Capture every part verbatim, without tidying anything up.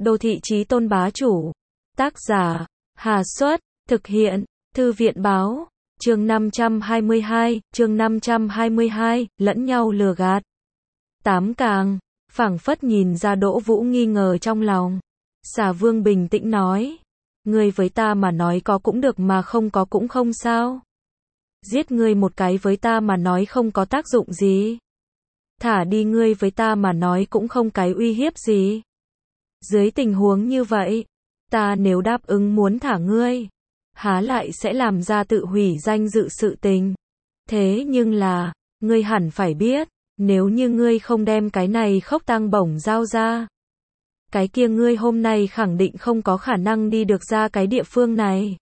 Đô thị chí tôn bá chủ. Tác giả, Hà Xuất, thực hiện, Thư viện báo, chương năm trăm hai mươi hai, chương năm trăm hai mươi hai, lẫn nhau lừa gạt. Tám càng, phảng phất nhìn ra Đỗ Vũ nghi ngờ trong lòng. Xà Vương bình tĩnh nói, ngươi với ta mà nói có cũng được mà không có cũng không sao. Giết ngươi một cái với ta mà nói không có tác dụng gì. Thả đi ngươi với ta mà nói cũng không cái uy hiếp gì. Dưới tình huống như vậy, ta nếu đáp ứng muốn thả ngươi, há lại sẽ làm ra tự hủy danh dự sự tình. Thế nhưng là, ngươi hẳn phải biết, nếu như ngươi không đem cái này khốc tăng bổng giao ra, cái kia ngươi hôm nay khẳng định không có khả năng đi được ra cái địa phương này.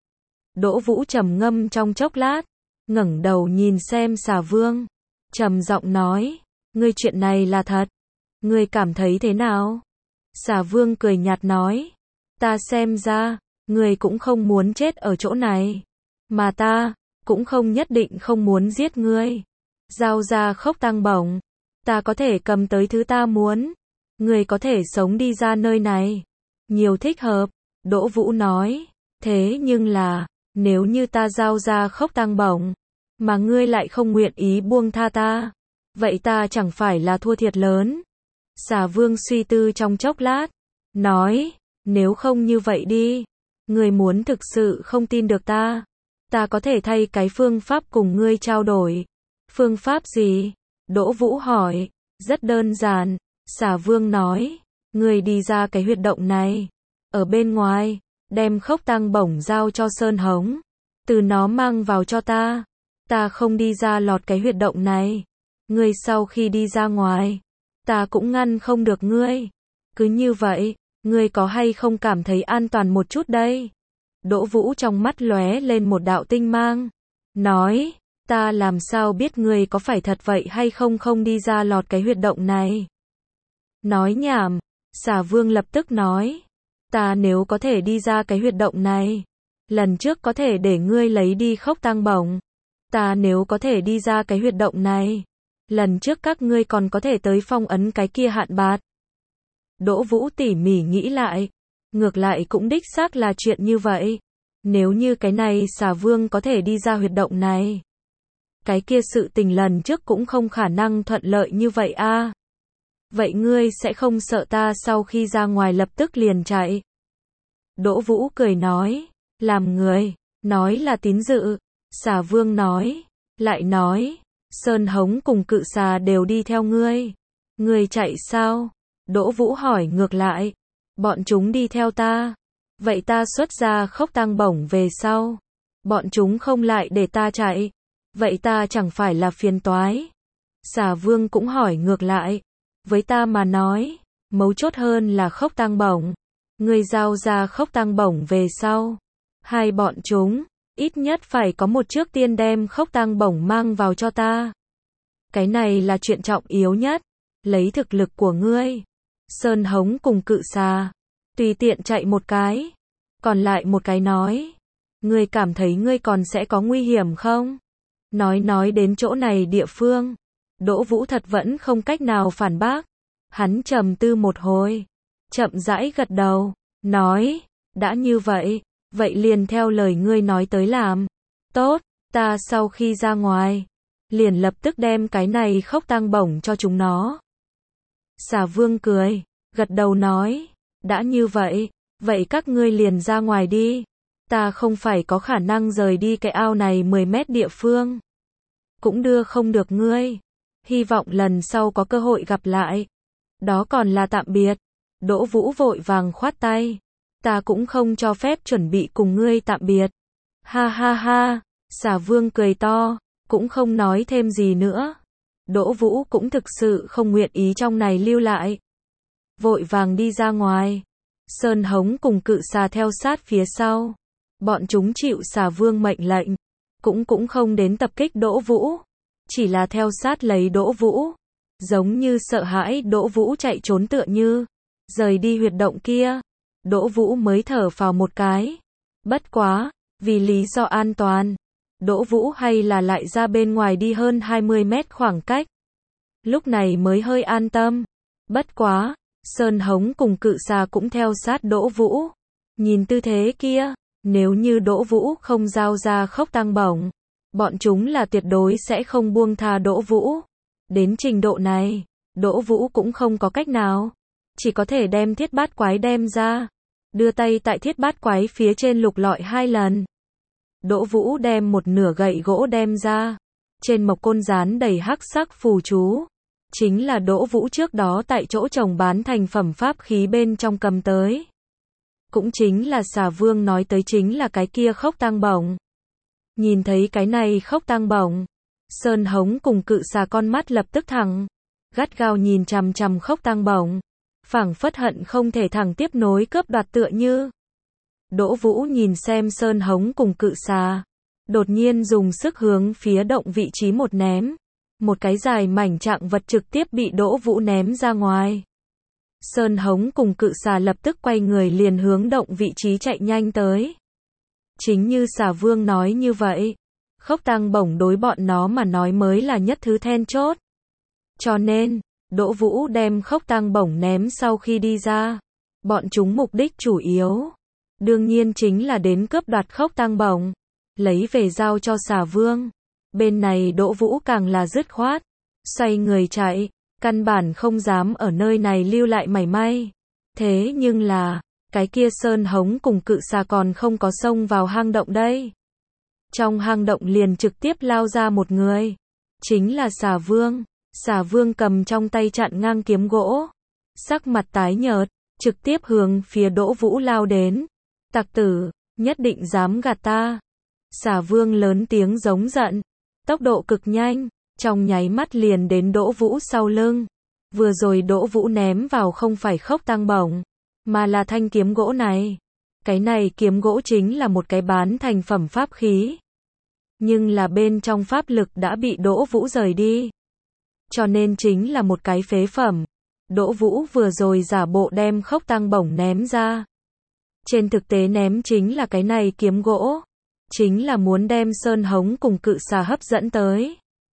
Đỗ Vũ trầm ngâm trong chốc lát, ngẩng đầu nhìn xem Xà Vương, trầm giọng nói, ngươi chuyện này là thật, ngươi cảm thấy thế nào? Xà Vương cười nhạt nói, ta xem ra, ngươi cũng không muốn chết ở chỗ này, mà ta, cũng không nhất định không muốn giết ngươi. Giao ra khốc tăng bổng, ta có thể cầm tới thứ ta muốn, ngươi có thể sống đi ra nơi này. Nhiều thích hợp, Đỗ Vũ nói, thế nhưng là, nếu như ta giao ra khốc tăng bổng, mà ngươi lại không nguyện ý buông tha ta, vậy ta chẳng phải là thua thiệt lớn. Xà Vương suy tư trong chốc lát, nói, nếu không như vậy đi, ngươi muốn thực sự không tin được ta, ta có thể thay cái phương pháp cùng ngươi trao đổi. Phương pháp gì? Đỗ Vũ hỏi. Rất đơn giản, Xà Vương nói, ngươi đi ra cái huyệt động này, ở bên ngoài, đem khốc tăng bổng giao cho Sơn Hống, từ nó mang vào cho ta, ta không đi ra lọt cái huyệt động này, ngươi sau khi đi ra ngoài, ta cũng ngăn không được ngươi. Cứ như vậy, ngươi có hay không cảm thấy an toàn một chút đây? Đỗ Vũ trong mắt lóe lên một đạo tinh mang, nói, ta làm sao biết ngươi có phải thật vậy hay không không đi ra lọt cái huyệt động này? Nói nhảm, Xà Vương lập tức nói, ta nếu có thể đi ra cái huyệt động này, lần trước có thể để ngươi lấy đi khốc tăng bổng, ta nếu có thể đi ra cái huyệt động này, lần trước các ngươi còn có thể tới phong ấn cái kia hạn bạt. Đỗ Vũ tỉ mỉ nghĩ lại, ngược lại cũng đích xác là chuyện như vậy. Nếu như cái này Xà Vương có thể đi ra huyệt động này, cái kia sự tình lần trước cũng không khả năng thuận lợi như vậy a. À. Vậy ngươi sẽ không sợ ta sau khi ra ngoài lập tức liền chạy? Đỗ Vũ cười nói, làm người, nói là tín dự. Xà Vương nói, lại nói, Sơn Hống cùng Cự Xà đều đi theo ngươi. Ngươi chạy sao? Đỗ Vũ hỏi ngược lại, bọn chúng đi theo ta. Vậy ta xuất ra khốc tăng bổng về sau, bọn chúng không lại để ta chạy, vậy ta chẳng phải là phiền toái? Xà Vương cũng hỏi ngược lại, với ta mà nói, mấu chốt hơn là khốc tăng bổng. Ngươi giao ra khốc tăng bổng về sau, hai bọn chúng, ít nhất phải có một trước tiên đem khốc tăng bổng mang vào cho ta. Cái này là chuyện trọng yếu nhất, lấy thực lực của ngươi. Sơn Hống cùng Cự Xà, tùy tiện chạy một cái, còn lại một cái nói, ngươi cảm thấy ngươi còn sẽ có nguy hiểm không? Nói nói đến chỗ này địa phương, Đỗ Vũ thật vẫn không cách nào phản bác. Hắn trầm tư một hồi, chậm rãi gật đầu, nói, đã như vậy, vậy liền theo lời ngươi nói tới làm. Tốt, ta sau khi ra ngoài, liền lập tức đem cái này khốc tăng bổng cho chúng nó. Xà Vương cười, gật đầu nói, đã như vậy, vậy các ngươi liền ra ngoài đi. Ta không phải có khả năng rời đi cái ao này mười mét địa phương, cũng đưa không được ngươi. Hy vọng lần sau có cơ hội gặp lại. Đó còn là tạm biệt. Đỗ Vũ vội vàng khoát tay, ta cũng không cho phép chuẩn bị cùng ngươi tạm biệt. Ha ha ha, Xà Vương cười to, cũng không nói thêm gì nữa. Đỗ Vũ cũng thực sự không nguyện ý trong này lưu lại, vội vàng đi ra ngoài. Sơn Hống cùng Cự Xà theo sát phía sau, bọn chúng chịu Xà Vương mệnh lệnh, cũng cũng không đến tập kích Đỗ Vũ, chỉ là theo sát lấy Đỗ Vũ, giống như sợ hãi Đỗ Vũ chạy trốn tựa như. Rời đi huyệt động kia, Đỗ Vũ mới thở phào một cái. Bất quá, vì lý do an toàn, Đỗ Vũ hay là lại ra bên ngoài đi hơn hai mươi mét khoảng cách. Lúc này mới hơi an tâm. Bất quá, Sơn Hống cùng Cự Xà cũng theo sát Đỗ Vũ. Nhìn tư thế kia, nếu như Đỗ Vũ không giao ra Khốc Tăng Bổng, bọn chúng là tuyệt đối sẽ không buông tha Đỗ Vũ. Đến trình độ này, Đỗ Vũ cũng không có cách nào, chỉ có thể đem Thiết Bát Quái đem ra, đưa tay tại Thiết Bát Quái phía trên lục lọi hai lần. Đỗ Vũ đem một nửa gậy gỗ đem ra, trên mộc côn dán đầy hắc sắc phù chú, chính là Đỗ Vũ trước đó tại chỗ trồng bán thành phẩm pháp khí bên trong cầm tới. Cũng chính là Xà Vương nói tới chính là cái kia Khốc Tăng Bổng. Nhìn thấy cái này Khốc Tăng Bổng, Sơn Hống cùng Cự Xà con mắt lập tức thẳng, gắt gao nhìn chằm chằm Khốc Tăng Bổng, phảng phất hận không thể thẳng tiếp nối cướp đoạt tựa như. Đỗ Vũ nhìn xem Sơn Hống cùng Cự Xà, đột nhiên dùng sức hướng phía động vị trí một ném, một cái dài mảnh trạng vật trực tiếp bị Đỗ Vũ ném ra ngoài. Sơn Hống cùng Cự Xà lập tức quay người liền hướng động vị trí chạy nhanh tới. Chính như Xà Vương nói như vậy, Khốc Tăng Bổng đối bọn nó mà nói mới là nhất thứ then chốt. Cho nên, Đỗ Vũ đem Khốc Tăng Bổng ném sau khi đi ra, bọn chúng mục đích chủ yếu, đương nhiên chính là đến cướp đoạt Khốc Tăng Bổng, lấy về giao cho Xà Vương. Bên này Đỗ Vũ càng là dứt khoát, xoay người chạy, căn bản không dám ở nơi này lưu lại mảy may. Thế nhưng là, cái kia Sơn Hống cùng Cự Xà còn không có xông vào hang động đây. Trong hang động liền trực tiếp lao ra một người, chính là Xà Vương. Xà Vương cầm trong tay chặn ngang kiếm gỗ, sắc mặt tái nhợt, trực tiếp hướng phía Đỗ Vũ lao đến. Tặc tử, nhất định dám gạt ta. Xà Vương lớn tiếng giống giận, tốc độ cực nhanh, trong nháy mắt liền đến Đỗ Vũ sau lưng. Vừa rồi Đỗ Vũ ném vào không phải Khốc Tăng Bổng, mà là thanh kiếm gỗ này. Cái này kiếm gỗ chính là một cái bán thành phẩm pháp khí. Nhưng là bên trong pháp lực đã bị Đỗ Vũ rời đi. Cho nên chính là một cái phế phẩm. Đỗ Vũ vừa rồi giả bộ đem Khốc Tăng Bổng ném ra. Trên thực tế ném chính là cái này kiếm gỗ. Chính là muốn đem Sơn Hống cùng Cự Xà hấp dẫn tới.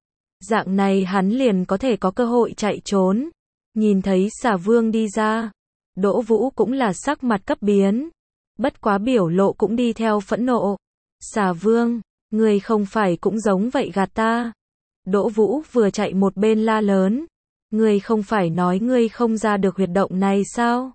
Dạng này hắn liền có thể có cơ hội chạy trốn. Nhìn thấy Xà Vương đi ra, Đỗ Vũ cũng là sắc mặt cấp biến. Bất quá biểu lộ cũng đi theo phẫn nộ. Xà Vương, ngươi không phải cũng giống vậy gạt ta. Đỗ Vũ vừa chạy một bên la lớn. Ngươi không phải nói ngươi không ra được huyệt động này sao?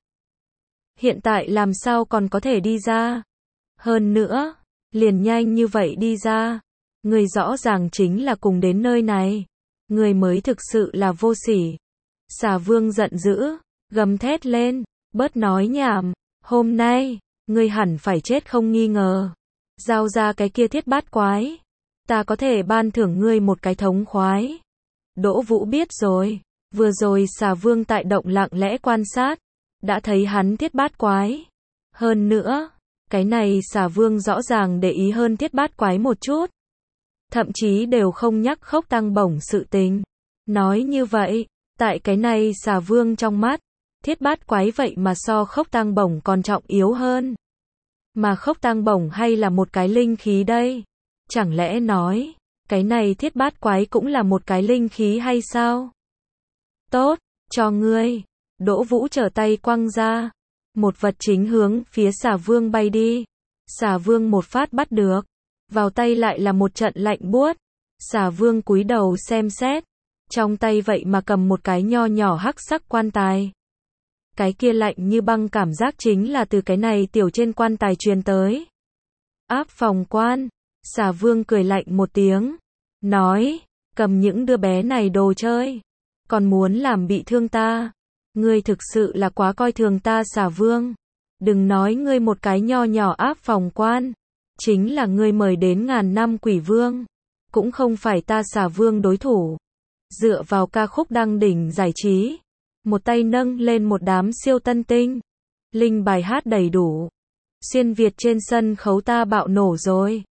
Hiện tại làm sao còn có thể đi ra? Hơn nữa, liền nhanh như vậy đi ra. Ngươi rõ ràng chính là cùng đến nơi này. Ngươi mới thực sự là vô sỉ. Xà Vương giận dữ, gầm thét lên, bớt nói nhảm, hôm nay, ngươi hẳn phải chết không nghi ngờ. Giao ra cái kia Thiết Bát Quái, ta có thể ban thưởng ngươi một cái thống khoái. Đỗ Vũ biết rồi, vừa rồi Xà Vương tại động lặng lẽ quan sát, đã thấy hắn Thiết Bát Quái. Hơn nữa, cái này Xà Vương rõ ràng để ý hơn Thiết Bát Quái một chút. Thậm chí đều không nhắc Khốc Tăng Bổng sự tình. Nói như vậy, tại cái này Xà Vương trong mắt, Thiết Bát Quái vậy mà so Khốc Tăng Bổng còn trọng yếu hơn. Mà Khốc Tăng Bổng hay là một cái linh khí đây? Chẳng lẽ nói, cái này Thiết Bát Quái cũng là một cái linh khí hay sao? Tốt, cho ngươi. Đỗ Vũ trở tay quăng ra. Một vật chính hướng phía Xà Vương bay đi. Xà Vương một phát bắt được. Vào tay lại là một trận lạnh buốt. Xà Vương cúi đầu xem xét. Trong tay vậy mà cầm một cái nho nhỏ hắc sắc quan tài. Cái kia lạnh như băng cảm giác chính là từ cái này tiểu trên quan tài truyền tới. Áp phòng quan. Xà Vương cười lạnh một tiếng. Nói, cầm những đứa bé này đồ chơi. Còn muốn làm bị thương ta. Ngươi thực sự là quá coi thường ta Xà Vương. Đừng nói ngươi một cái nho nhỏ áp phòng quan. Chính là ngươi mời đến ngàn năm quỷ vương. Cũng không phải ta Xà Vương đối thủ. Dựa vào ca khúc đăng đỉnh giải trí. Một tay nâng lên một đám siêu tân tinh. Linh bài hát đầy đủ. Xuyên Việt trên sân khấu ta bạo nổ rồi.